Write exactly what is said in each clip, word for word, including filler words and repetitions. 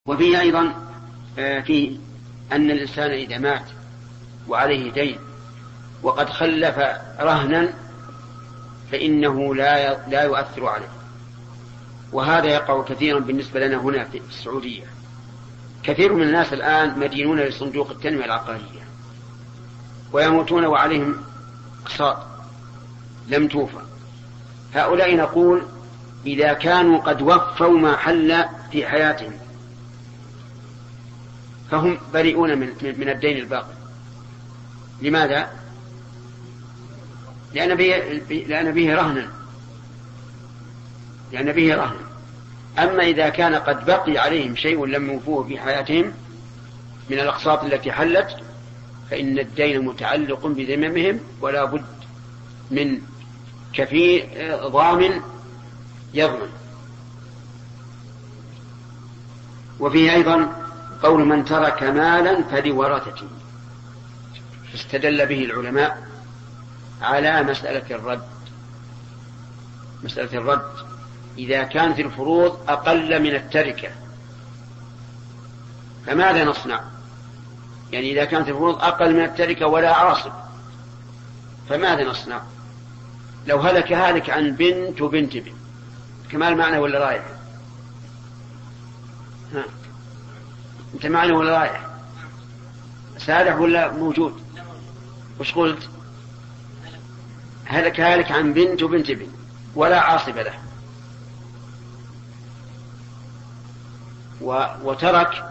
وفيه أيضا فيه أن الإنسان إذا مات وعليه دين وقد خلف رهنا فإنه لا لا يؤثر عليه، وهذا يقع كثيرا بالنسبة لنا هنا في السعودية. كثير من الناس الآن مدينون لصندوق التنمية العقارية ويموتون وعليهم أقساط لم توفى. هؤلاء نقول إذا كانوا قد وفوا ما حل في حياتهم فهم بريئون من, من الدين الباقي. لماذا؟ لأن به, لأن به رهنا لأن به رهنا أما إذا كان قد بقي عليهم شيء لم يوفوه في حياتهم من الأقساط التي حلت فإن الدين متعلق بذممهم ولا بد من كفيل ضامن يضمن. وفيه أيضا قول من ترك مالا فلورثته، استدل به العلماء على مسألة الرد. مسألة الرد إذا كانت الفروض أقل من التركة فماذا نصنع؟ يعني إذا كانت الفروض أقل من التركة ولا عاصب فماذا نصنع؟ لو هلك هالك عن بنت وبنت بنت كمال معنى ولا رايح؟ ها أنت معنى ولا رايح؟ سارح ولا موجود؟ وش قلت؟ هلك هالك عن بنت وبنت بنت ولا عاصب له وترك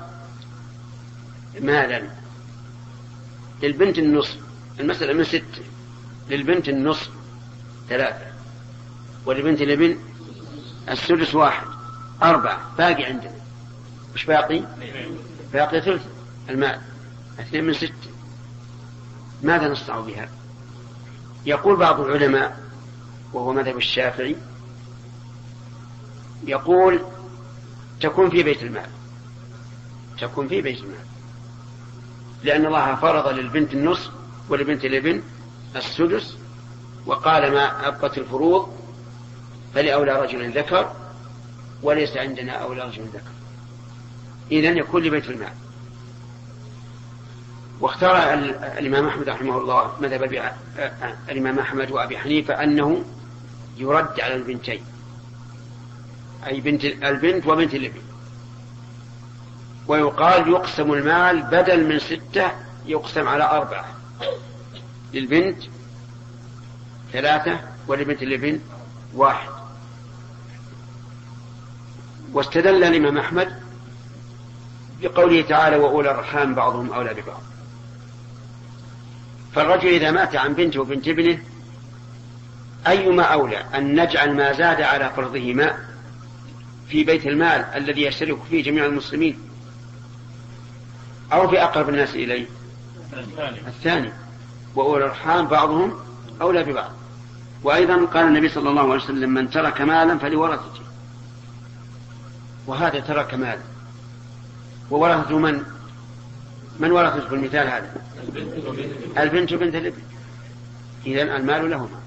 مالا للبنت النصف، المسألة من ستة، للبنت النصف ثلاثة ولبنت الابن السدس واحد، أربعة، باقي عندنا مش باقي؟ باقي ثلث المال، اثنين من ستة. ماذا نصنع بها؟ يقول بعض العلماء وهو مذهب الشافعي يقول تكون في بيت المال، تكون في بيت المال لأن الله فرض للبنت النصف ولبنت الابن السدس وقال ما أبقت الفروض فلأولى رجل ذكر وليس عندنا أولى رجل ذكر، إذن يكون لبيت المال. واختار الإمام أحمد رحمه الله مذهب الإمام أحمد وأبي حنيفة أنه يرد على البنتين، أي بنت البنت وبنت الابن، ويقال يقسم المال بدل من ستة يقسم على أربعة، للبنت ثلاثة ولبنت الابن واحد. واستدل الإمام أحمد بقوله تعالى وأولى الأرحام بعضهم أولى ببعض. فالرجل إذا مات عن بنته وبنت ابنه أيما أولى أن نجعل ما زاد على فرضهما في بيت المال الذي يشترك فيه جميع المسلمين أو في أقرب الناس إليه؟ الثاني، وأولى الأرحام بعضهم أولى ببعض. وأيضا قال النبي صلى الله عليه وسلم من ترك مالا فلورثته، وهذا ترك مالا وورثته من من ورثته في المثال هذا؟ البنت وبنت الابن، إذن المال لهما.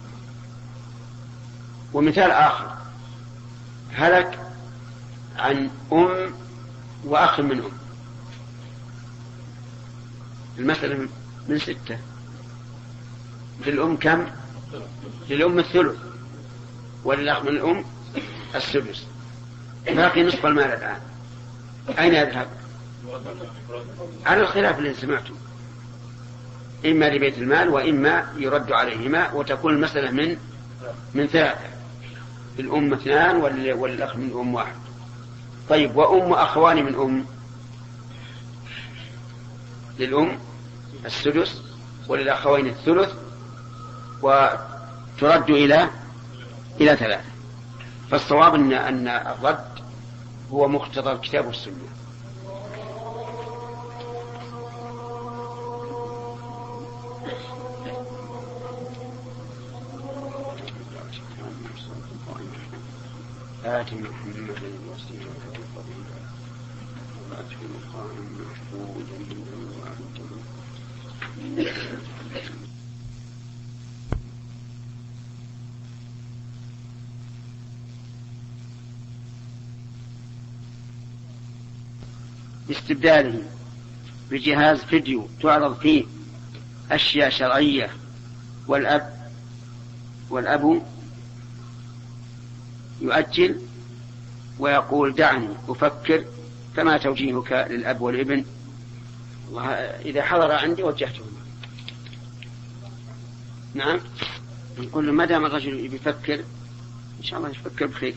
ومثال آخر هلك عن أم وأخ من أم، المسألة من ستة، للأم كم؟ للأم الثلث وللأخ من الأم السدس، باقي نصف المال الآن أين يذهب؟ على الخلاف الذي سمعته، إما لبيت المال وإما يرد عليهما وتكون المسألة من من ثلاثة، للأم اثنان والأخ من أم واحد. طيب وأم أخوان من أم، للأم السدس وللأخوين الثلث وترد إلى إلى ثلاثة. فالصواب أن أن الرد هو مقتضى الكتاب والسنة. آت محمد الوسيلة والفضيلة وآته مقاما محمودا باستبداله بجهاز فيديو تعرض فيه أشياء شرعية، والأب والأب يؤجل ويقول دعني أفكر، فما توجيهك للأب والابن؟ إذا حضر عندي وجهته. نعم، نقول له ما دام الرجل يفكر إن شاء الله يفكر بخير.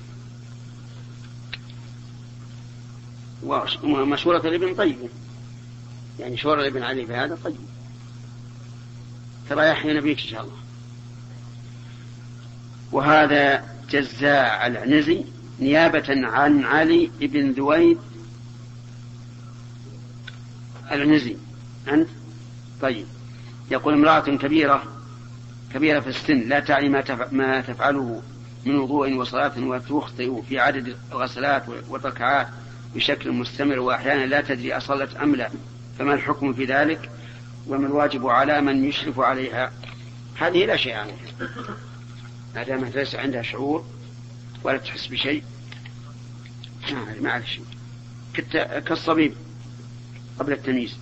ومشورة الابن طيبة، يعني شورة الابن عليه بهذا طيب، ترى يحيى نبيك إن شاء الله. وهذا جزاء العنزي نيابة عن علي بن ذويد العنزي. أنت طيب. يقول امرأة كبيرة كبيرة في السن لا تعي ما تفعله من وضوء وصلاة، وتخطئ في عدد الغسلات والركعات بشكل مستمر، وأحيانا لا تدري أصلت أم لا، فما الحكم في ذلك؟ وما الواجب على من يشرف عليها؟ هذه لا شيء عنها، ما دامت ليس عندها شعور ولا تحس بشيء ما عليه شيء، كالصبيب قبل التمييز.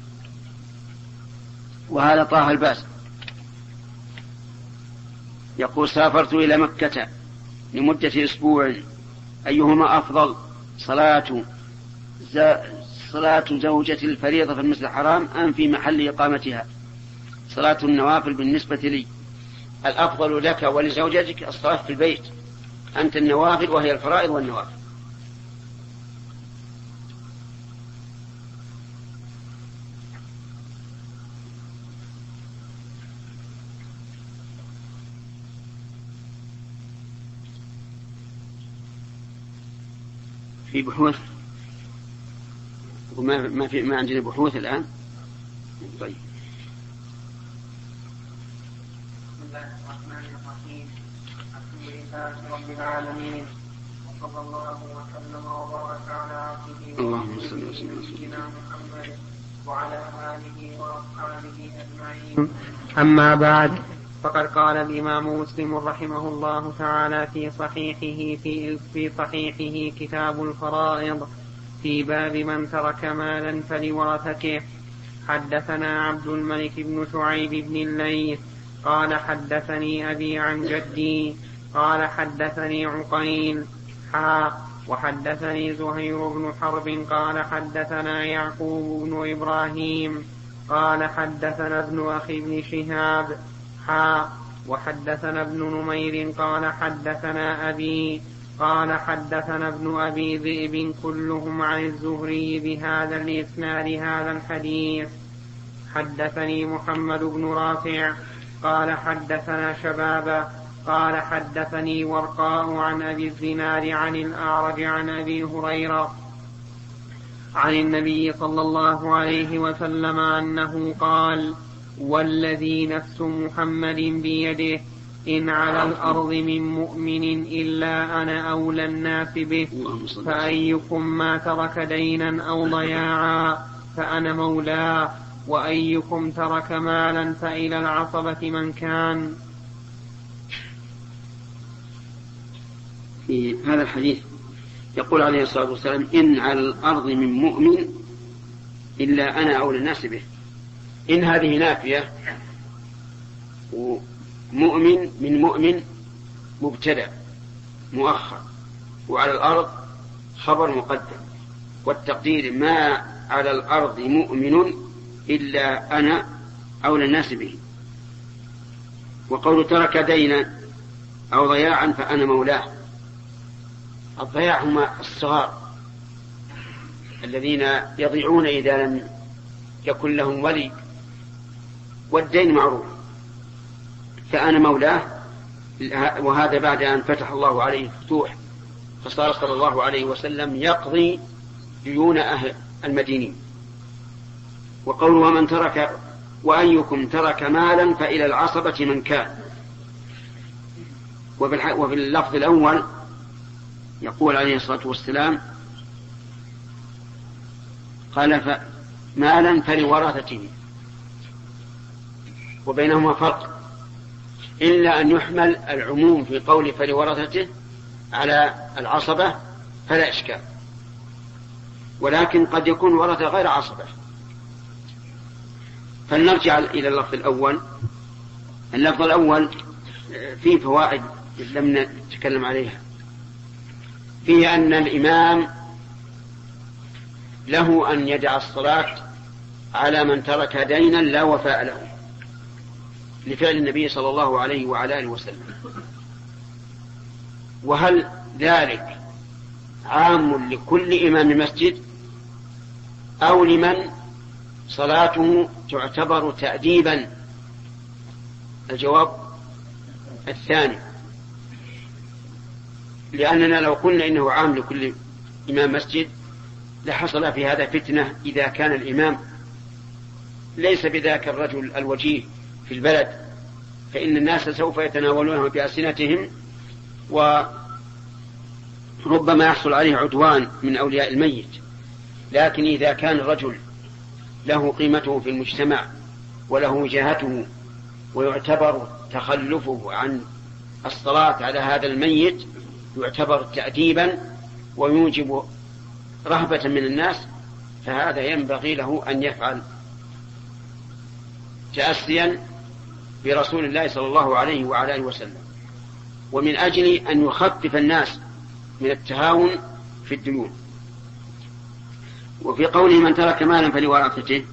وهذا طه الباس يقول سافرت إلى مكة لمدة أسبوع، أيهما أفضل، صلاة صلاة زوجة الفريضة في المسجد الحرام أم في محل إقامتها؟ صلاة النوافل بالنسبة لي الأفضل لك ولزوجتك الصلاة في البيت، أنت النوافل وهي الفرائض والنوافل. في بحوث وما ما في ما عندنا بحوث الآن. طيب. بسم الله الرحمن الرحيم، الحمد لله رب العالمين، وصلى الله وسلم وبارك على عبده ورسوله سيدنا محمد وعلى آله وأصحابه أجمعين. أما بعد، فقد قال الإمام مسلم رحمه الله تعالى في صحيحه في في صحيحه كتاب الفرائض في باب من ترك مالا فلورثته: حدثنا عبد الملك بن شعيب بن الليث قال حدثني أبي عن جدي قال حدثني عقيل حا وحدثني زهير بن حرب قال حدثنا يعقوب بن إبراهيم قال حدثنا ابن أخي بن شهاب حا وحدثنا ابن نمير قال حدثنا أبي قال حدثنا ابن أبي ذئب كلهم عن الزهري بهذا الإسناد هذا الحديث. حدثني محمد بن رافع قال حدثنا شبابا قال حدثني ورقاء عن أبي الزناد عن الأعرج عن أبي هريرة عن النبي صلى الله عليه وسلم أنه قال: والذي نفس محمد بيده إن على الأرض من مؤمن إلا أنا أولى الناس به، فأيكم ما ترك دينا أو ضياعا فأنا مولاه، وأيكم ترك مالا فإلى العصبة من كان. في هذا الحديث يقول عليه الصلاة والسلام: إن على الأرض من مؤمن إلا أنا أولى الناس به. إن هذه نافية، ومؤمن من مؤمن مبتدأ مؤخر، وعلى الأرض خبر مقدم، والتقدير ما على الأرض مؤمن إلا أنا أولى الناس به. وقول ترك دينا أو ضياعا فأنا مولاه. الضياع هم الصغار الذين يضيعون إذا لم يكن لهم ولي، والدين معروف، فأنا مولاه. وهذا بعد أن فتح الله عليه الفتوح، فصار صلى الله عليه وسلم يقضي ديون أهل المدينين. وقوله ومن ترك وأيكم ترك مالا فإلى العصبة من كان. وفي اللفظ الأول يقول عليه الصلاة والسلام قال مالا فلورثته، وبينهما فرق، إلا أن يحمل العموم في قول فلورثته على العصبة فلا إشكال، ولكن قد يكون ورث غير عصبة. فلنرجع إلى اللفظ الأول. اللفظ الأول فيه فوائد لم نتكلم عليها. فيه أن الإمام له أن يدع الصلاة على من ترك دينا لا وفاء له، لفعل النبي صلى الله عليه وعلى آله وسلم. وهل ذلك عام لكل إمام مسجد أو لمن صلاته تعتبر تأديبا؟ الجواب الثاني، لأننا لو قلنا إنه عام لكل إمام مسجد لحصل في هذا فتنة إذا كان الإمام ليس بذاك الرجل الوجيه في البلد، فإن الناس سوف يتناولونه بألسنتهم وربما يحصل عليه عدوان من أولياء الميت. لكن إذا كان الرجل له قيمته في المجتمع وله وجاهته ويعتبر تخلفه عن الصلاة على هذا الميت يعتبر تأديبا ويوجب رهبة من الناس، فهذا ينبغي له أن يفعل تأسيا برسول الله صلى الله عليه وعلى آله وسلم، ومن أجل أن يخفف الناس من التهاون في الديون. وفي قوله من ترك مالا فلورثته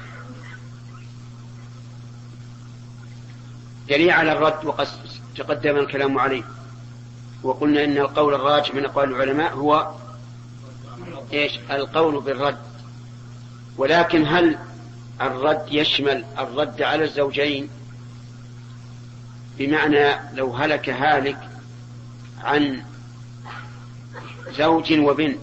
دليل على الرد، وقد تقدم الكلام عليه، وقلنا إن القول الراجح من أقوال العلماء هو إيش؟ القول بالرد. ولكن هل الرد يشمل الرد على الزوجين؟ بمعنى لو هلك هالك عن زوج وبنت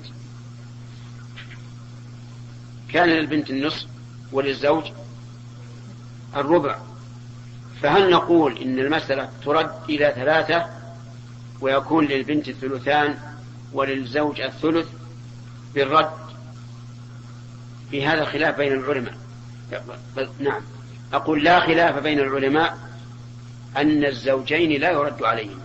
كان للبنت النصف وللزوج الربع، فهل نقول إن المسألة ترد إلى ثلاثة ويكون للبنت الثلثان وللزوج الثلث بالرد؟ في هذا خلاف بين العلماء. نعم، أقول لا خلاف بين العلماء أن الزوجين لا يرد عليهم،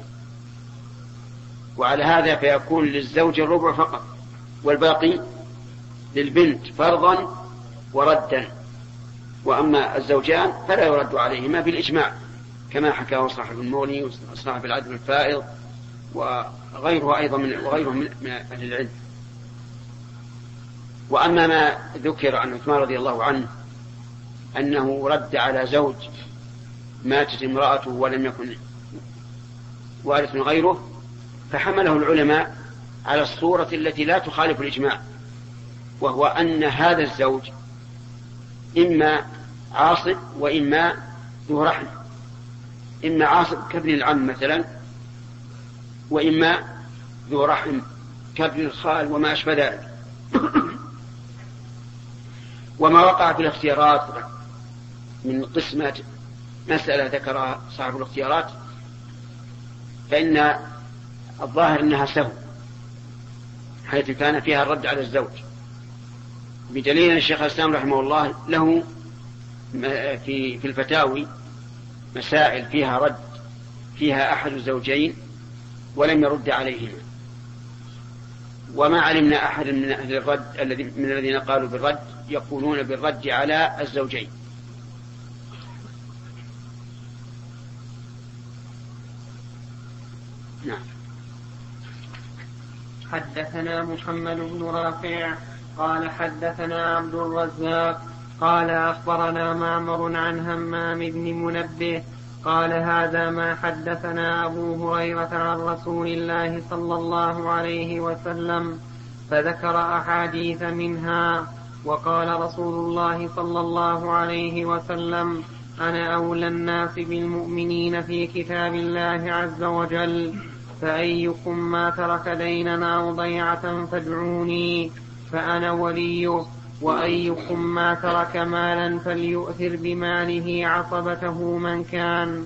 وعلى هذا فيكون للزوج الربع فقط والباقي للبنت فرضا وردا، وأما الزوجان فلا يرد عليهما بالإجماع كما حكاه صاحب المغني وصاحب العدل الفائض وغيره أيضا من وغيره من أهل العلم. وأما ما ذكر عن عثمان رضي الله عنه أنه رد على زوج ماتت امرأته ولم يكن وارث من غيره، فحمله العلماء على الصورة التي لا تخالف الإجماع، وهو أن هذا الزوج إما عاصب وإما ذو رحم، إما عاصب كابن العم مثلا، وإما ذو رحم كابن الخال وما أشبه ذلك. وما وقع في الاختيارات من قسمة مسألة ذكرها صاحب الاختيارات فإن الظاهر أنها سهو، حيث كان فيها الرد على الزوج، بدليل أن الشيخ الإسلام رحمه الله له في في الفتاوي مسائل فيها رد فيها أحد الزوجين ولم يرد عليهما، وما علمنا أحد من أهل الرد الذي من الذين قالوا بالرد يقولون بالرد على الزوجين. نعم. حدثنا محمد بن رافع قال حدثنا عبد الرزاق قال أخبرنا معمر عن همام بن منبه قال هذا ما حدثنا أبو هريرة عن رسول الله صلى الله عليه وسلم، فذكر أحاديث منها، وقال رسول الله صلى الله عليه وسلم: أنا أولى الناس بالمؤمنين في كتاب الله عز وجل، فأيكم ما ترك دينا أو ضيعة فادعوني فأنا وليه، وأيكم ما ترك مالا فليؤثر بماله عصبته من كان.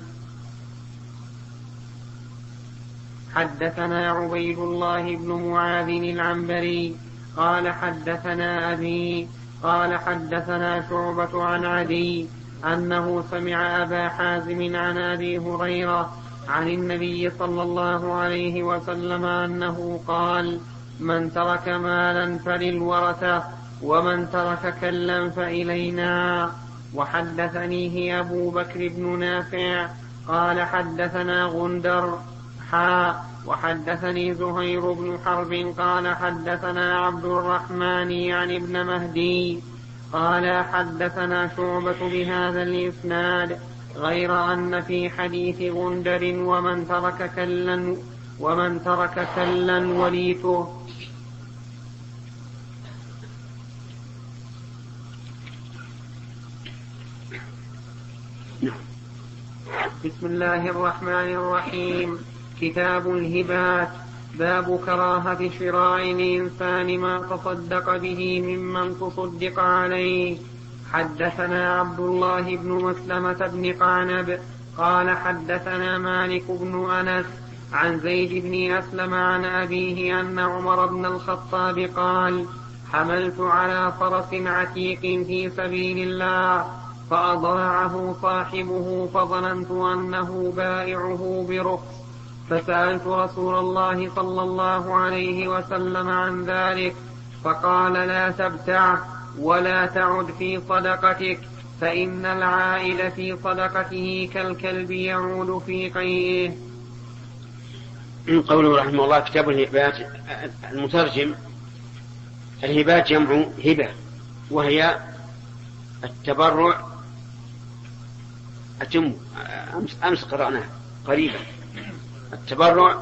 حدثنا عبيد الله بن معاذ العنبري قال حدثنا أبي قال حدثنا شعبة عن عدي أنه سمع أبا حازم عن أبي هريرة عن النبي صلى الله عليه وسلم أنه قال: من ترك مالا فللورثة ومن ترك كلا فإلينا. وحدثنيه أبو بكر بن نافع قال حدثنا غندر حا وحدثني زهير بن حرب قال حدثنا عبد الرحمن يعني ابن مهدي قال حدثنا شعبة بهذا الإسناد غير أن في حديث غندر ومن ترك كلا ومن ترك كلا وليته. بسم الله الرحمن الرحيم. كتاب الهبات. باب كراهة شراء الإنسان ما تصدق به ممن تصدق عليه. حدثنا عبد الله بن مسلمة بن قعنب قال حدثنا مالك بن أنس عن زيد بن أسلم عن أبيه أن عمر بن الخطاب قال حملت على فرس عتيق في سبيل الله فأضاعه صاحبه فظننت أنه بائعه برخص فسألت رسول الله صلى الله عليه وسلم عن ذلك فقال لا تبتعه ولا تعد في صدقتك فإن العائد في صدقته كالكلب يعود في قيئه. قوله رحمه الله كتاب الهبات. المترجم الهبات جمع هبة وهي التبرع. أتم أمس, أمس قرأناه قريبا. التبرع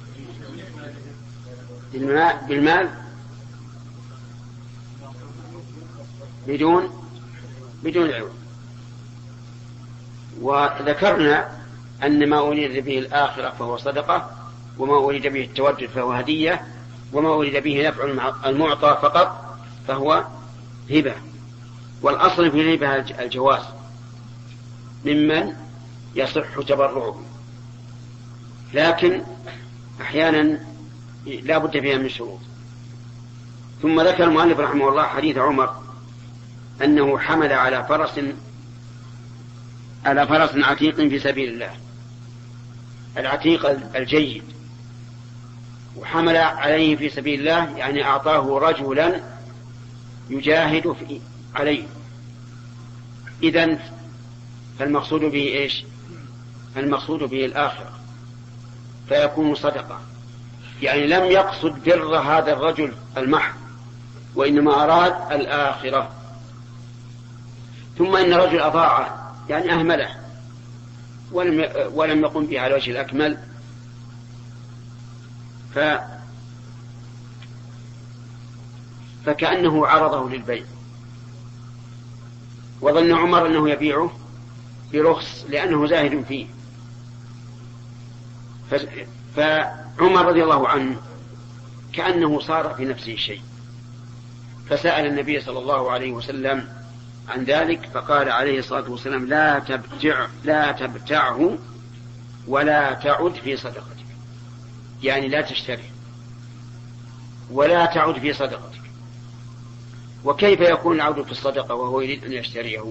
بالمال بدون بدون عوض. وذكرنا أن ما أريد به الآخرة فهو صدقة وما أريد به التودد فهو هدية وما أريد به نفع المعطى فقط فهو هبة. والأصل في الهبة الجواز ممن يصح تبرعه لكن أحيانا لا بد فيها من شروط. ثم ذكر المؤلف رحمه الله حديث عمر أنه حمل على فرس على فرس عتيق في سبيل الله. العتيق الجيد وحمل عليه في سبيل الله يعني أعطاه رجلا يجاهد في عليه. إذن فالمقصود به إيش؟ المقصود به الآخرة فيكون صدقة. يعني لم يقصد بر هذا الرجل المحض وإنما أراد الآخرة. ثم إن الرجل أضاعه يعني أهمله ولم ولم يقم به على وجه الأكمل ف فكأنه عرضه للبيع وظن عمر أنه يبيعه برخص لأنه زاهد فيه. فعمر رضي الله عنه كأنه صار في نفسه شيء فسأل النبي صلى الله عليه وسلم عن ذلك فقال عليه الصلاة والسلام لا تبتع لا تبتعه ولا تعد في صدقتك. يعني لا تشتري ولا تعد في صدقتك. وكيف يكون العود في الصدقة وهو يريد أن يشتريه؟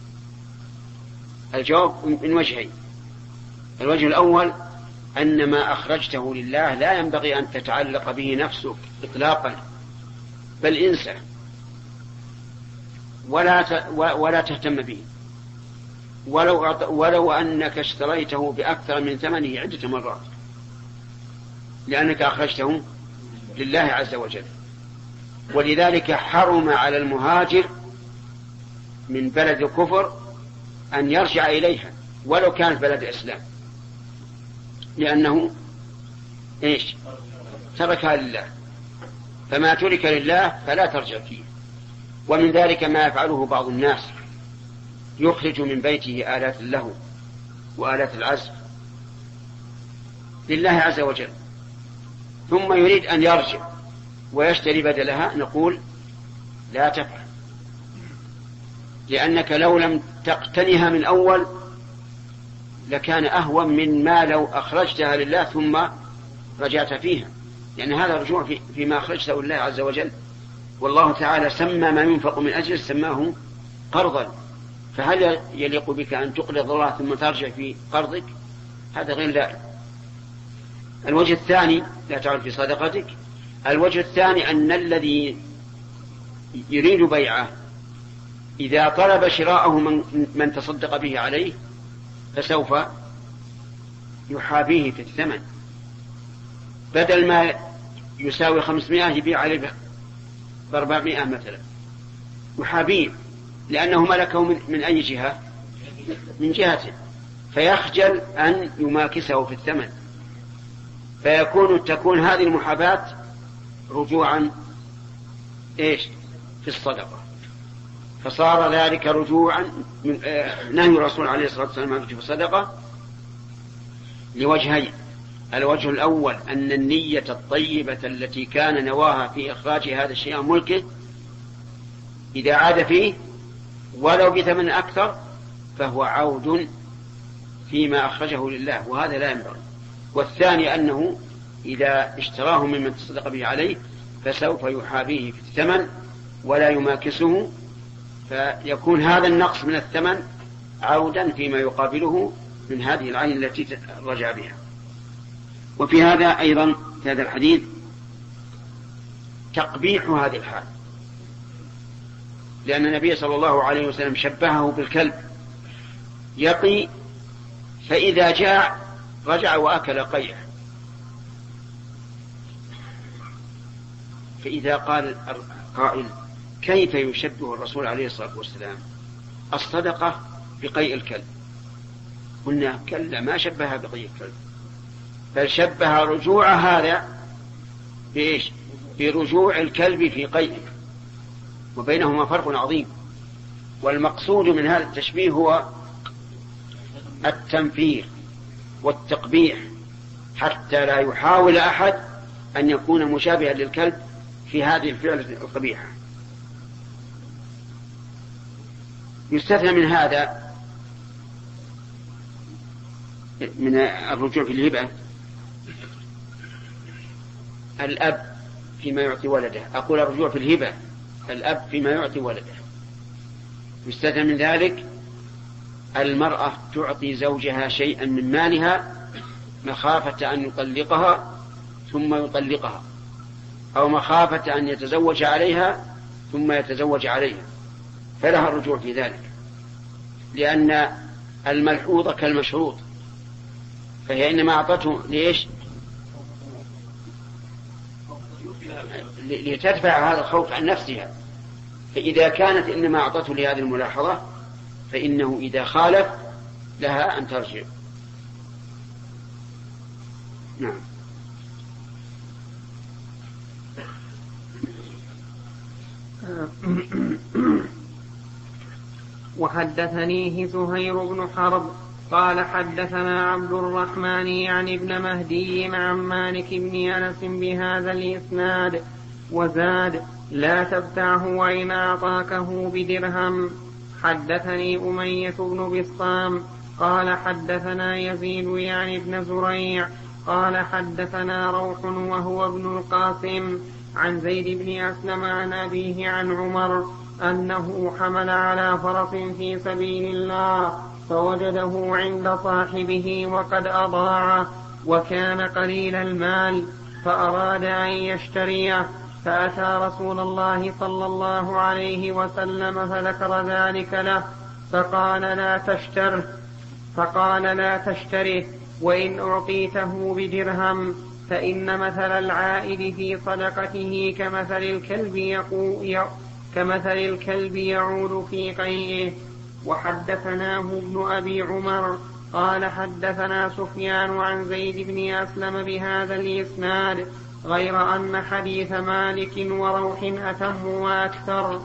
الجواب من وجهين. الوجه الأول أن ما أخرجته لله لا ينبغي أن تتعلق به نفسك إطلاقا بل انسى ولا ولا تهتم به ولو ولو أنك اشتريته بأكثر من ثمنه عدة مرات لأنك أخرجته لله عز وجل. ولذلك حرم على المهاجر من بلد الكفر أن يرجع إليها ولو كانت بلد الإسلام لأنه إيش؟ تركها لله. فما ترك لله فلا ترجع فيه. ومن ذلك ما يفعله بعض الناس يخرج من بيته آلات له وآلات العزف لله عز وجل ثم يريد أن يرجع ويشتري بدلها. نقول لا تفعل لأنك لو لم تقتنها من أول لكان أهون من ما لو أخرجتها لله ثم رجعت فيها لأن هذا رجوع في فيما أخرجته لله عز وجل. والله تعالى سمى ما ينفق من أجل سماه قرضا. فهل يليق بك أن تقرض الله ثم ترجع في قرضك؟ هذا غير لائق. الوجه الثاني لا تعد في صدقتك الوجه الثاني أن الذي يريد بيعه إذا طلب شراءه من, من تصدق به عليه فسوف يحابيه في الثمن، بدل ما يساوي خمسمائة يبيع عليه بأربعمائة مثلا، يحابيه لأنه ملكه من, من أي جهة؟ من جهته، فيخجل أن يماكسه في الثمن، فيكون تكون هذه المحاباة رجوعا إيش في الصدقة، فصار ذلك رجوعا من آه نهي الرسول عليه الصلاة والسلام في الصدقة لوجهين. الوجه الأول أن النية الطيبة التي كان نواها في إخراج هذا الشيء عن ملكه إذا عاد فيه ولو بثمن أكثر فهو عود فيما أخرجه لله، وهذا لا ينبغي. والثاني أنه إذا اشتراه ممن تصدق به عليه فسوف يحابيه في الثمن ولا يماكسه، فيكون هذا النقص من الثمن عودا فيما يقابله من هذه العين التي رجع بها. وفي هذا أيضا في هذا الحديث تقبيح هذه الحال، لأن النبي صلى الله عليه وسلم شبهه بالكلب يقي فإذا جاع رجع وأكل قيح. فإذا قال قائل كيف يشبه الرسول عليه الصلاة والسلام الصدقة بقيء الكلب؟ قلنا كلا، ما شبهها بقيء الكلب، بل شبه رجوع هذا بإيش؟ برجوع الكلب في قيئه، وبينهما فرق عظيم. والمقصود من هذا التشبيه هو التنفير والتقبيح حتى لا يحاول أحد أن يكون مشابها للكلب في هذه الفعل القبيحة. يستثنى من هذا من الرجوع في الهبة الأب فيما يعطي ولده. أقول الرجوع في الهبة الأب فيما يعطي ولده. يستثنى من ذلك المرأة تعطي زوجها شيئا من مالها مخافة أن يطلقها ثم يطلقها، أو مخافة أن يتزوج عليها ثم يتزوج عليها، فلها الرجوع في ذلك، لأن الملحوظة كالمشروط، فهي إنما أعطته ليش؟ لتدفع هذا الخوف عن نفسها. فإذا كانت إنما أعطته لهذه الملاحظة فإنه إذا خالف لها أن ترجع. نعم. وحدثنيه زهير بن حرب قال حدثنا عبد الرحمن يعني ابن مهدي عن مالك بن أنس بهذا الإسناد وزاد لا تبتعه وإن أعطاكه بدرهم. حدثني أمية بن بسطام قال حدثنا يزيد يعني ابن زريع قال حدثنا روح وهو ابن القاسم عن زيد بن أسلم عن أبيه عن عمر أنه حمل على فرس في سبيل الله فوجده عند صاحبه وقد أضاعه وكان قليل المال فأراد أن يشتريه، فأتى رسول الله صلى الله عليه وسلم فذكر ذلك له فقال لا تشتره فقال لا تشتره وإن أعطيته بدرهم، فإن مثل العائد في صدقته كمثل الكلب يقو كمثل الكلب يعود في قيئه. وحدثناه ابن أبي عمر قال حدثنا سفيان عن زيد بن أسلم بهذا الإسناد غير أن حديث مالك وروح أتم وأكثر.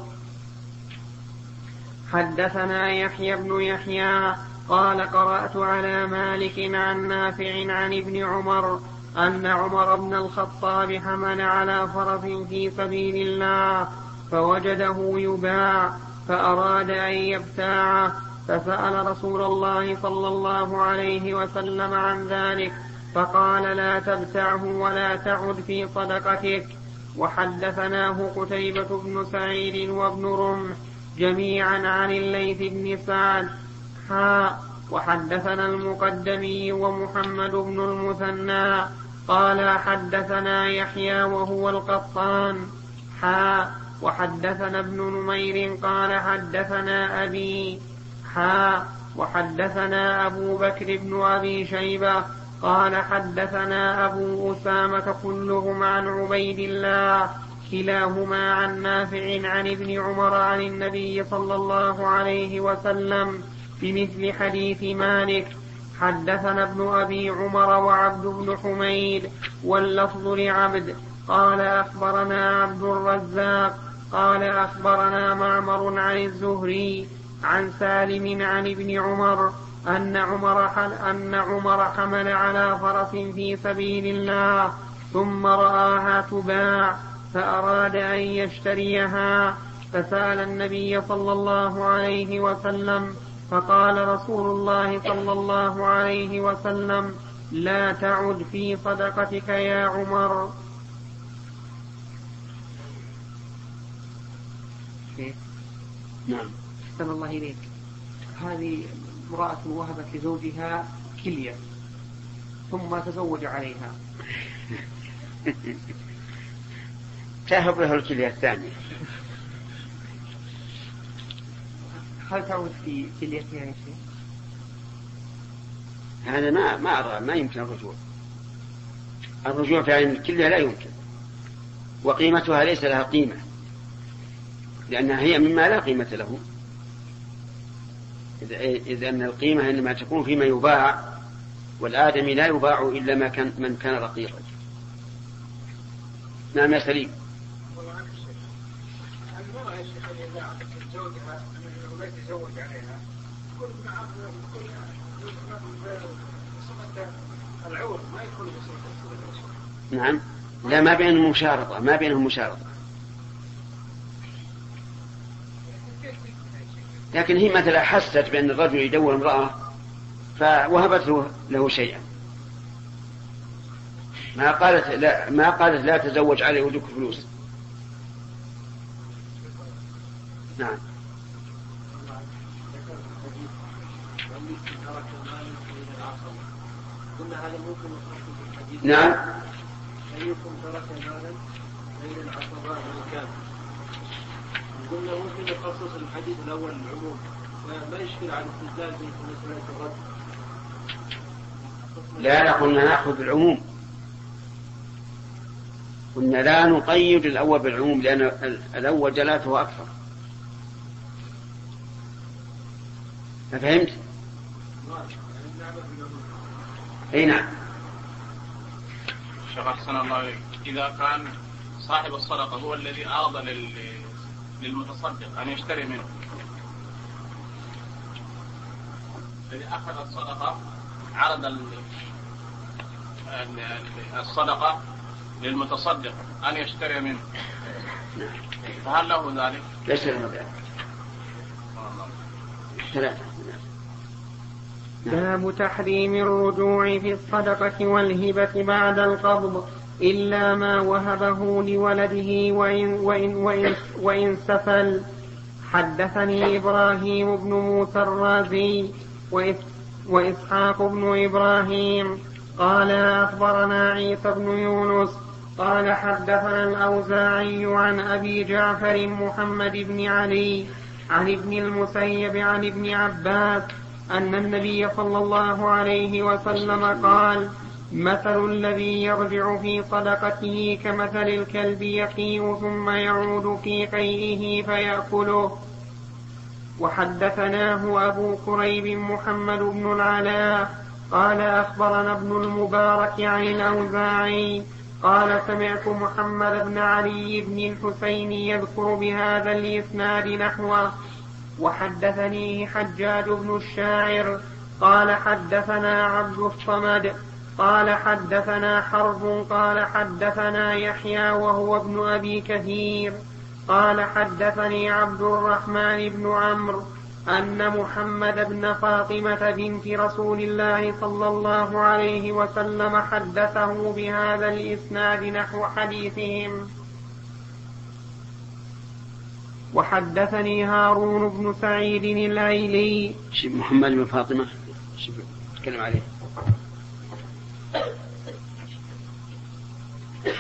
حدثنا يحيى بن يحيى قال قرأت على مالك عن نافع عن ابن عمر أن عمر بن الخطاب حمل على فرس في سبيل الله فوجده يباع فأراد أن يبتاعه، فسأل رسول الله صلى الله عليه وسلم عن ذلك فقال لا تبتعه ولا تعد في صدقتك. وحدثناه قتيبة بن سعيد وابن رمح جميعا عن الليث بن سعد حاء وحدثنا المقدمي ومحمد بن المثنى قال حدثنا يحيى وهو القطان حا وحدثنا ابن نمير قال حدثنا أبي حا وحدثنا أبو بكر بن أبي شيبة قال حدثنا أبو أسامة كلهم عن عبيد الله كلاهما عن نافع عن ابن عمر عن النبي صلى الله عليه وسلم بمثل حديث مالك. حدثنا ابن أبي عمر وعبد بن حميد واللفظ لعبد قال أخبرنا عبد الرزاق قال أخبرنا معمر عن الزهري عن سالم عن ابن عمر أن عمر, أن عمر حمل على فرس في سبيل الله ثم رآها تباع فأراد أن يشتريها فسأل النبي صلى الله عليه وسلم فقال رسول الله صلى الله عليه وسلم لا تعد في صدقتك يا عمر. نعم. أحسن الله إليك. هذه امرأة وهبت لزوجها كلية ثم تزوج عليها تهب له الكلية الثانية. هل تعود في كليتها يا شيخ؟ هذا ما ما أرى ما يمكن الرجوع. الرجوع في عين الكلية لا يمكن، وقيمتها ليس لها قيمة لأنها هي مما لا قيمة له، إذ أن القيمة إنما تكون فيما يباع، والآدمي لا يباع إلا ما كان من كان رقيقا. نعم يا سليم. نعم. لا، ما بينهم مشارطة، ما بينهم مشارطة، لكن هي مثلا حست بأن الرجل يدور امرأة فوهبت له شيئا، ما قالت لا ما قالت لا تزوج عليه ودك فلوس. نعم. نعم. أيكم ترك مالا بين العصباء والكام. قلنا ممكن نخصص الحديث الأول العموم، ما يشكل على الاستدلال في مسألة الرد. لا لا قلنا نأخذ العموم، قلنا لا نقيد الأول بالعموم لأن الأول جلاته أكثر. ما فهمت؟ أي نعم. شيخ أحسن الله إليك، إذا كان صاحب الصدقة هو الذي أعطى للمتصدق أن يشتري منه، الذي أخذ الصدقة عرض الصدقة للمتصدق أن يشتري منه، فهل له ذلك؟ ليس له ذلك. ثلاثة. باب تحريم الرجوع في الصدقة والهبة بعد القبض إلا ما وهبه لولده وإن, وإن, وإن, وإن سفل. حدثني إبراهيم بن موسى الرازي وإسحاق بن إبراهيم قال أخبرنا عيسى بن يونس قال حدثنا الأوزاعي عن أبي جعفر محمد بن علي عن ابن المسيب عن ابن عباس أن النبي صلى الله عليه وسلم قال مثل الذي يرجع في صدقته كمثل الكلب يقيء ثم يعود في قيئه فيأكله. وحدثناه أبو كريب محمد بن العلاء قال أخبرنا ابن المبارك عن الأوزاعي قال سمعت محمد بن علي بن الحسين يذكر بهذا الإسناد نحوه. وحدثني حجاج بن الشاعر قال حدثنا عبد الصمد قال حدثنا حرب قال حدثنا يحيى وهو ابن أبي كثير قال حدثني عبد الرحمن بن عمرو أن محمد بن فاطمة بنت رسول الله صلى الله عليه وسلم حدثه بهذا الإسناد نحو حديثهم. وحدثني هارون بن سعيد الأيلي. محمد بن فاطمة تكلم عليه.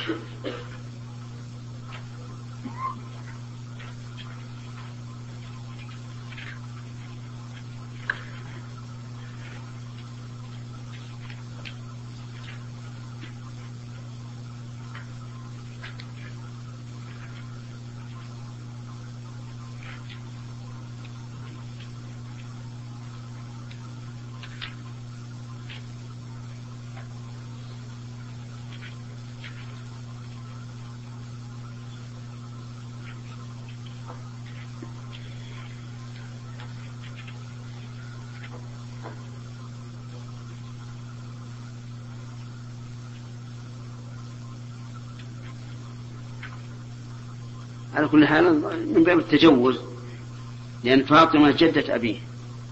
على كل حال من باب التجوز، لأن فاطمة جدة أبيه.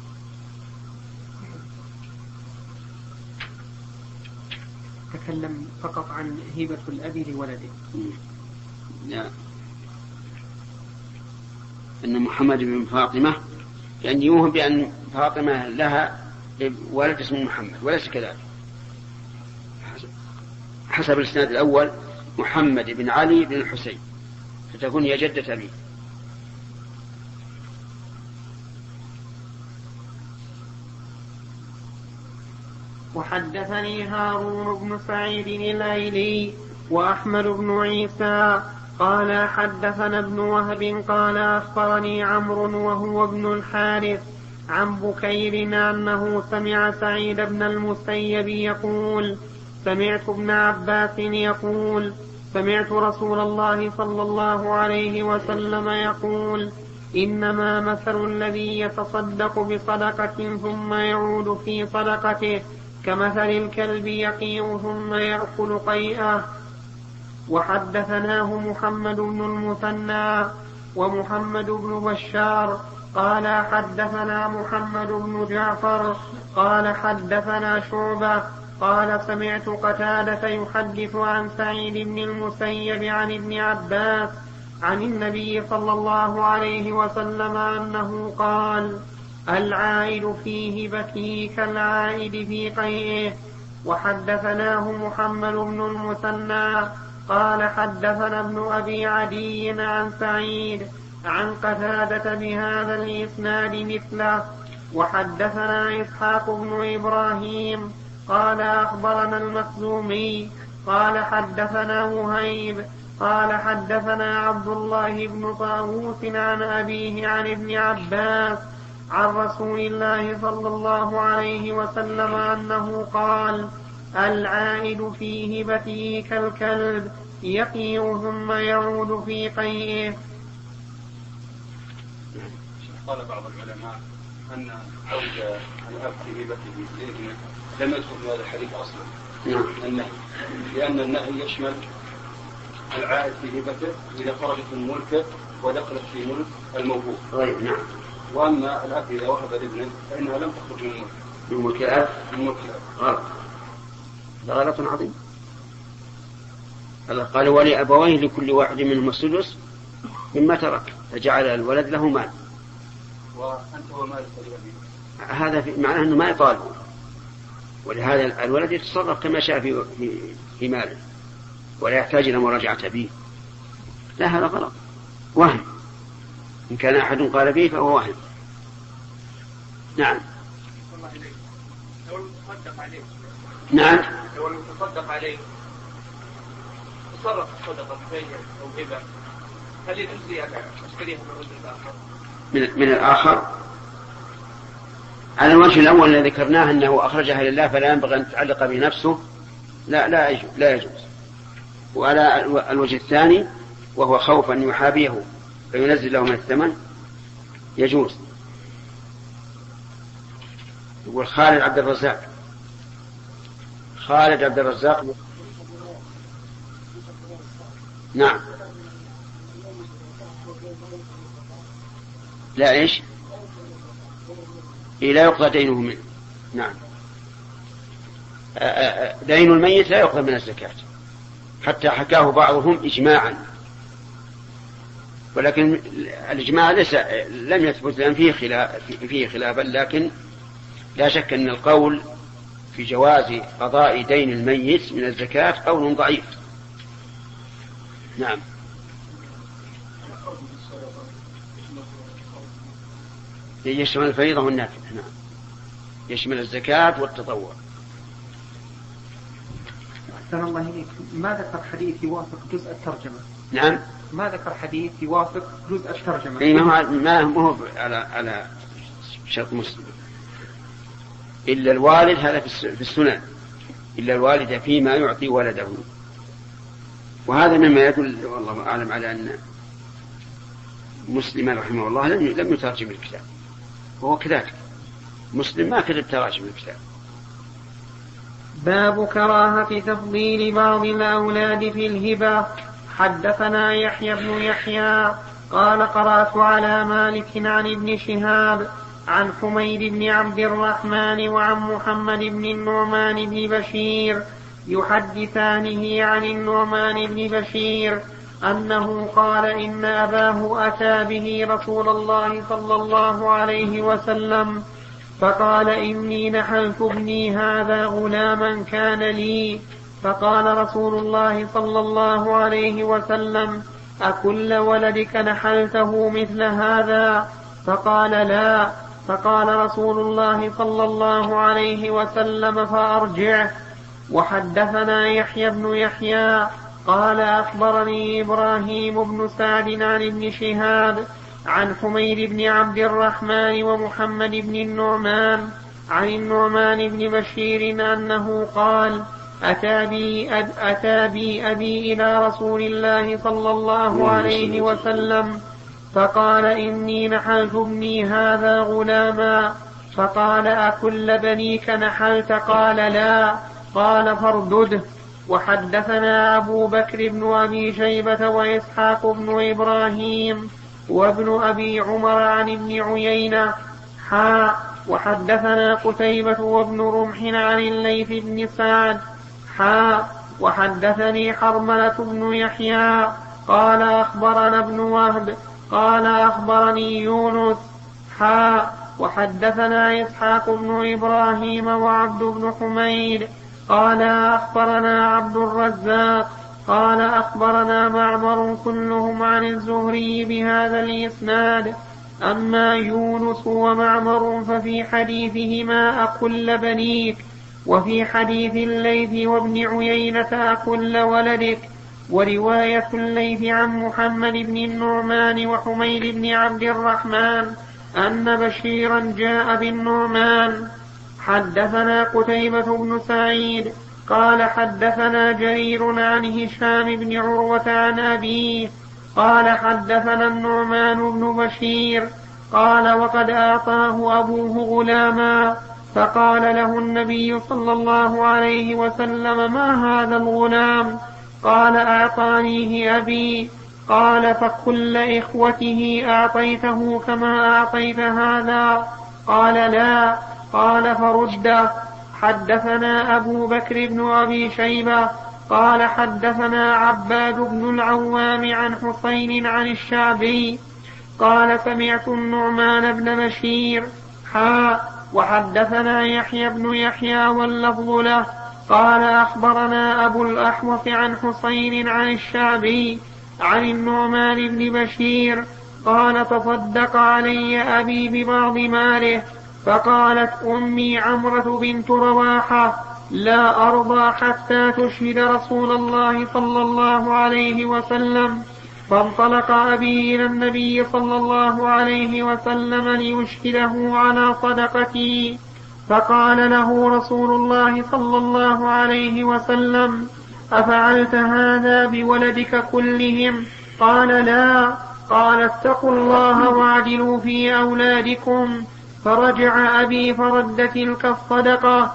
تكلم فقط عن هبة الأب لولده. لا، أن محمد بن فاطمة يعني يوهم بأن فاطمة لها ولد اسمه محمد، وليس كذلك. حسب الإسناد الأول محمد بن علي بن الحسين، فتكون هي جدة أبيه. وحدثني هارون بن سعيد الأيلي وأحمد بن عيسى قال حدثنا ابن وهب قال أخبرني عمرو وهو ابن الحارث عن بكير أنه سمع سعيد بن المسيب يقول سمعت ابن عباس يقول سمعت رسول الله صلى الله عليه وسلم يقول إنما مثل الذي يتصدق بصدقة ثم يعود في صدقته كمثل الكلب يقيء ثم يأكل قيئه. وحدثناه محمد بن المثنى ومحمد بن بشار قال حدثنا محمد بن جعفر قال حدثنا شعبة قال سمعت قتادة يحدث عن سعيد بن المسيب عن ابن عباس عن النبي صلى الله عليه وسلم أنه قال العائد في هبته كالعائد في قيئه. وحدثناه محمد بن المثنى قال حدثنا ابن أبي عدي عن سعيد عن قتادة بهذا الإسناد مثله. وحدثنا إسحاق بن إبراهيم قال أخبرنا المخزومي قال حدثنا وهيب قال حدثنا عبد الله بن طاووس عن أبيه عن ابن عباس عن رسول الله صلى الله عليه وسلم أنه قال العائد في هبته كالكلب يقيء ثم يعود في قيئه. قال بعض العلماء أن زوج الأب في هبته لابنه لم يدخل في هذا الحديث أصلا النهي، لأن النهي يشمل العائد في هبته إذا خرجت من ملكه ودخلت في ملك الموهوب. طيب نعم. وأما الأب إذا وهب لابنه فإنها لم تخرج من ملك من ملك الأب من ملك الأب. غلط، هذا غلط عظيم. الله قال ولي أبويه لكل واحد منهم السدس مما ترك فجعل الولد له مال. وأنت ومالك لأبيه. هذا معناه أنه ما يطالب، ولهذا الولد يتصرف كما شاء في في ماله ولا يحتاج إلى مراجعة أبيه. لا، هذا غلط، وهم. إن كان أحد قال به فهو وهم. نعم. لو المتصدق عليه. نعم. لو المتصدق عليه تصرف الصدقة بشيء أو هبة، هل يجوز لي أن أشتريها من وجه الآخر؟ من, من الآخر على الوجه الأول الذي ذكرناه أنه أخرجها لله فلا ينبغي أن تتعلق بنفسه، لا لا يجوز, لا يجوز. وعلى الوجه الثاني وهو خوف أن يحابيه فينزل له من الثمن يجوز. يقول خالد عبد الرزاق خالد عبد الرزاق نعم. لا إيش لا يقضى دينه منه. نعم. دين الميت لا يقضى من الزكاة حتى حكاه بعضهم إجماعا، ولكن الإجماع ليس لم يثبت لأن فيه خلاف فيه خلافا، لكن لا شك أن القول في جواز قضاء دين الميت من الزكاة قول ضعيف نعم. يشمل الفريضة والنافلة. نعم. يشمل الزكاة والتطوع. أحسن الله إليك. ما ذكر حديث يوافق جزء الترجمة؟ نعم. ما ذكر حديث يوافق جزء الترجمة؟ إيه ما ما هو على على شرط مسلم. إلا الوالد هذا في السنن، إلا الوالد فيما يعطي ولده. وهذا مما يدل والله أعلم على أن مسلم رحمه الله لم يترجم الكتاب، وهو كذلك مسلم ما كتب تراجم الكتاب. باب كراهة تفضيل بعض الأولاد في الهبة. حدثنا يحيى بن يحيى قال قرأت على مالك عن ابن شهاب عن حميد بن عبد الرحمن وعن محمد بن النعمان بن بشير يحدثانه عن النعمان بن بشير أنه قال إن أباه أتى به رسول الله صلى الله عليه وسلم فقال إني نحلت ابني هذا غلاما كان لي، فقال رسول الله صلى الله عليه وسلم أكل ولدك نحلته مثل هذا؟ فقال لا. فقال رسول الله صلى الله عليه وسلم فأرجعه. وحدثنا يحيى بن يحيى قال أخبرني إبراهيم بن سعد عن ابن شهاب عن حميد بن عبد الرحمن ومحمد بن النعمان عن النعمان بن بشير أنه قال أتى بي, أتى بي أبي إلى رسول الله صلى الله عليه وسلم فقال إني نحلت ابني هذا غلاما، فقال أكل بنيك نحلت؟ قال لا. قال فاردده. وحدثنا أبو بكر بن أبي شيبة وإسحاق بن إبراهيم وابن أبي عمر عن ابن عيينة حا وحدثنا قتيبة وابن رمح عن الليث بن سعد حا وحدثني حرملة بن يحيى قال أخبرنا ابن وهب قال أخبرني يونس حا وحدثنا إسحاق بن إبراهيم وعبد بن حميد قال أخبرنا عبد الرزاق قال أخبرنا معمر كلهم عن الزهري بهذا الإسناد. أما يونس ومعمر ففي حديثهما أكل بنيك، وفي حديث الليث وابن عيينة أكل ولدك. ورواية الليث عن محمد بن النعمان وحميد بن عبد الرحمن أن بشيرا جاء بالنعمان. حدثنا قتيبة بن سعيد قال حدثنا جرير عن هشام بن عروة عن أبيه قال حدثنا النعمان بن بشير قال وقد أعطاه أبوه غلاما، فقال له النبي صلى الله عليه وسلم ما هذا الغلام؟ قال أعطانيه أبي. قال فكل إخوته أعطيته كما أعطيت هذا؟ قال لا. قال فرده. حدثنا أبو بكر بن أبي شيبة قال حدثنا عباد بن العوام عن حسين عن الشعبي قال سمعت النعمان بن بشير حا وحدثنا يحيى بن يحيى واللفظ له قال أخبرنا أبو الأحوص عن حسين عن الشعبي عن النعمان بن بشير قال تصدق علي أبي ببعض ماله، فقالت أمي عمرة بنت رواحة لا أرضى حتى تشهد رسول الله صلى الله عليه وسلم. فانطلق أبي إلى النبي صلى الله عليه وسلم ليشهده على صدقتي، فقال له رسول الله صلى الله عليه وسلم أفعلت هذا بولدك كلهم؟ قال لا. قال اتقوا الله واعدلوا في أولادكم. فرجع أبي فرد تلك الصدقة.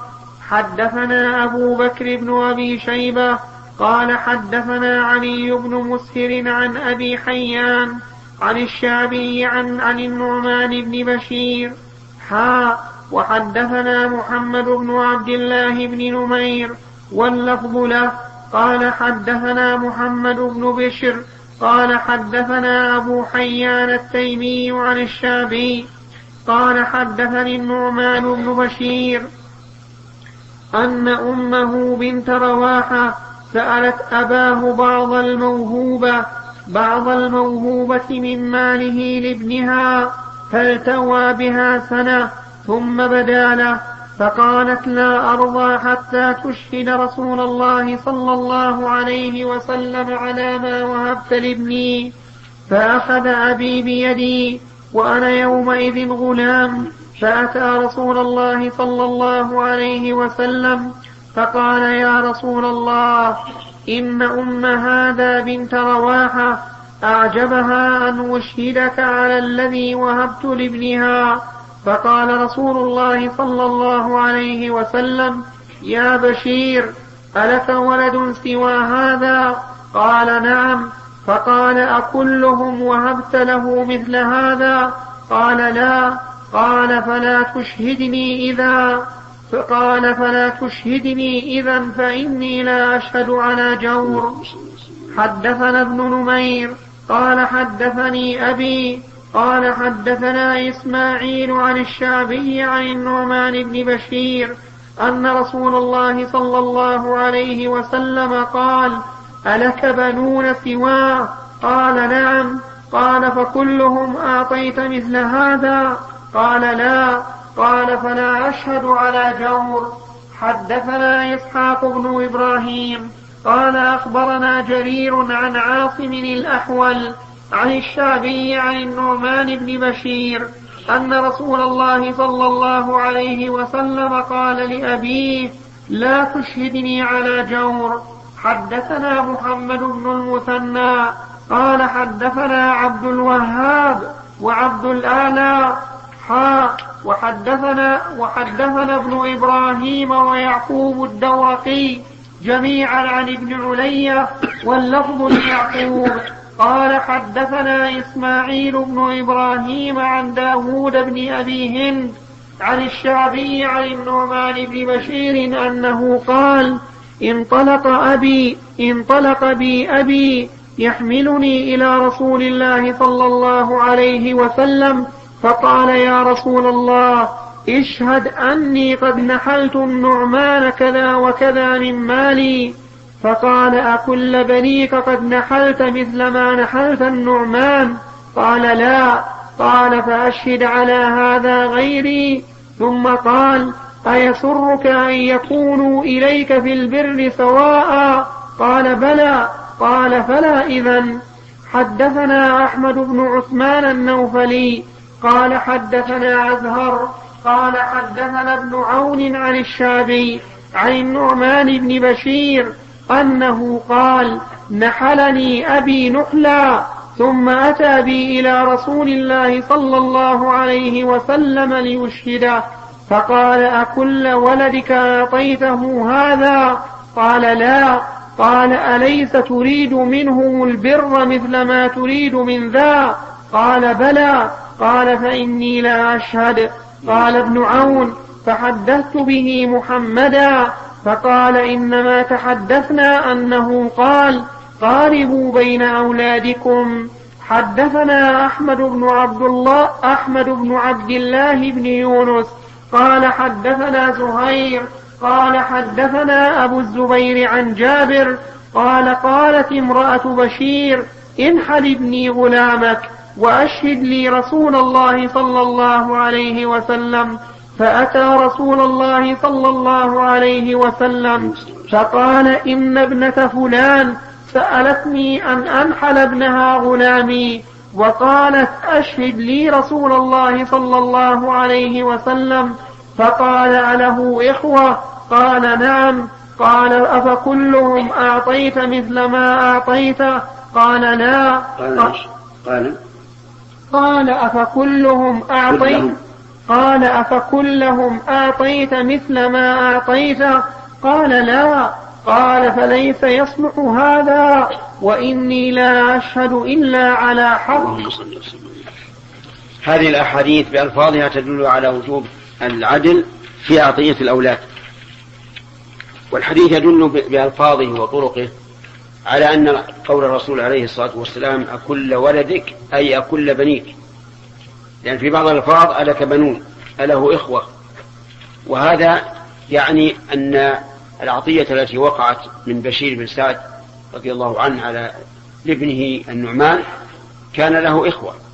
حدثنا أبو بكر بن أبي شيبة قال حدثنا علي بن مسهر عن أبي حيان عن الشعبي عن, عن النعمان بن بشير حا وحدثنا محمد بن عبد الله بن نمير واللفظ له قال حدثنا محمد بن بشر قال حدثنا أبو حيان التيمي عن الشعبي قال حدثني النعمان بن بشير أن أمه بنت رواحة سألت أباه بعض الموهوبة بعض الموهوبة من ماله لابنها فالتوى بها سنة ثم بدا له، فقالت لا أرضى حتى تشهد رسول الله صلى الله عليه وسلم على ما وهبت لابني. فأخذ أبي بيدي وأنا يومئذ غلام، فأتى رسول الله صلى الله عليه وسلم فقال يا رسول الله إن أم هذا بنت رواحة أعجبها أن أشهدك على الذي وهبت لابنها. فقال رسول الله صلى الله عليه وسلم يا بشير ألك ولد سوى هذا؟ قال نعم. فقال أكلهم وهبت له مثل هذا؟ قال لا. قال فلا تشهدني إذا فقال فلا تشهدني إذا فإني لا أشهد على جور. حدثنا ابن نمير قال حدثني أبي قال حدثنا إسماعيل عن الشعبي عن النعمان بن بشير أن رسول الله صلى الله عليه وسلم قال ألك بنون سواه؟ قال نعم. قال فكلهم أعطيت مثل هذا؟ قال لا. قال فلا أشهد على جور. حدثنا إسحاق بن إبراهيم قال أخبرنا جرير عن عاصم الأحول عن الشعبي عن النعمان بن بشير أن رسول الله صلى الله عليه وسلم قال لأبيه لا تشهدني على جور. حدثنا محمد بن المثنى قال حدثنا عبد الوهاب وعبد الأعلى حا وحدثنا وحدثنا ابن إبراهيم ويعقوب الدورقي جميعا عن ابن علي واللفظ ليعقوب قال حدثنا إسماعيل بن إبراهيم عن داود بن أبي هند عن الشعبي عن النعمان بن بشير أنه قال انطلق أبي انطلق بي أبي يحملني إلى رسول الله صلى الله عليه وسلم فقال يا رسول الله اشهد أني قد نحلت النعمان كذا وكذا من مالي. فقال أكل بنيك قد نحلت مثل ما نحلت النعمان؟ قال لا. قال فأشهد على هذا غيري. ثم قال أيسرك أن يكونوا إليك في البر سواء؟ قال بلى. قال فلا إذن. حدثنا أحمد بن عثمان النوفلي قال حدثنا أزهر قال حدثنا ابن عون عن الشعبي عن النعمان بن بشير أنه قال نحلني أبي نحلا ثم أتى بي إلى رسول الله صلى الله عليه وسلم ليشهده فقال أكل ولدك أعطيته هذا؟ قال لا. قال أليس تريد منهم البر مثل ما تريد من ذا؟ قال بلى. قال فإني لا أشهد. قال ابن عون فحدثت به محمدا فقال إنما تحدثنا أنه قال قاربوا بين أولادكم. حدثنا أحمد بن عبد الله أحمد بن عبد الله بن يونس قال حدثنا زهير قال حدثنا أبو الزبير عن جابر قال قالت امرأة بشير انحل ابني غلامك وأشهد لي رسول الله صلى الله عليه وسلم. فأتى رسول الله صلى الله عليه وسلم فقال إن ابنة فلان سألتني أن أنحل ابنها غلامي وقالت أشهد لي رسول الله صلى الله عليه وسلم. فقال أله إخوة؟ قال نعم. قال أفكلهم أعطيت مثل ما أعطيت؟ قال لا. قال قال قال أفكلهم أعطيت قال أفكلهم أعطيت مثل ما أعطيت؟ قال لا. قال فليس يصلح هذا وإني لا أشهد إلا على حق. هذه الأحاديث بألفاظها تدل على وجوب العدل في عطية الأولاد، والحديث يدل بألفاظه وطرقه على أن قول الرسول عليه الصلاة والسلام أكل ولدك أي أكل بنيك، لأن في بعض الألفاظ ألك بنون أله إخوة، وهذا يعني أن العطية التي وقعت من بشير بن سعد رضي الله عنه على ابنه النعمان كان له إخوة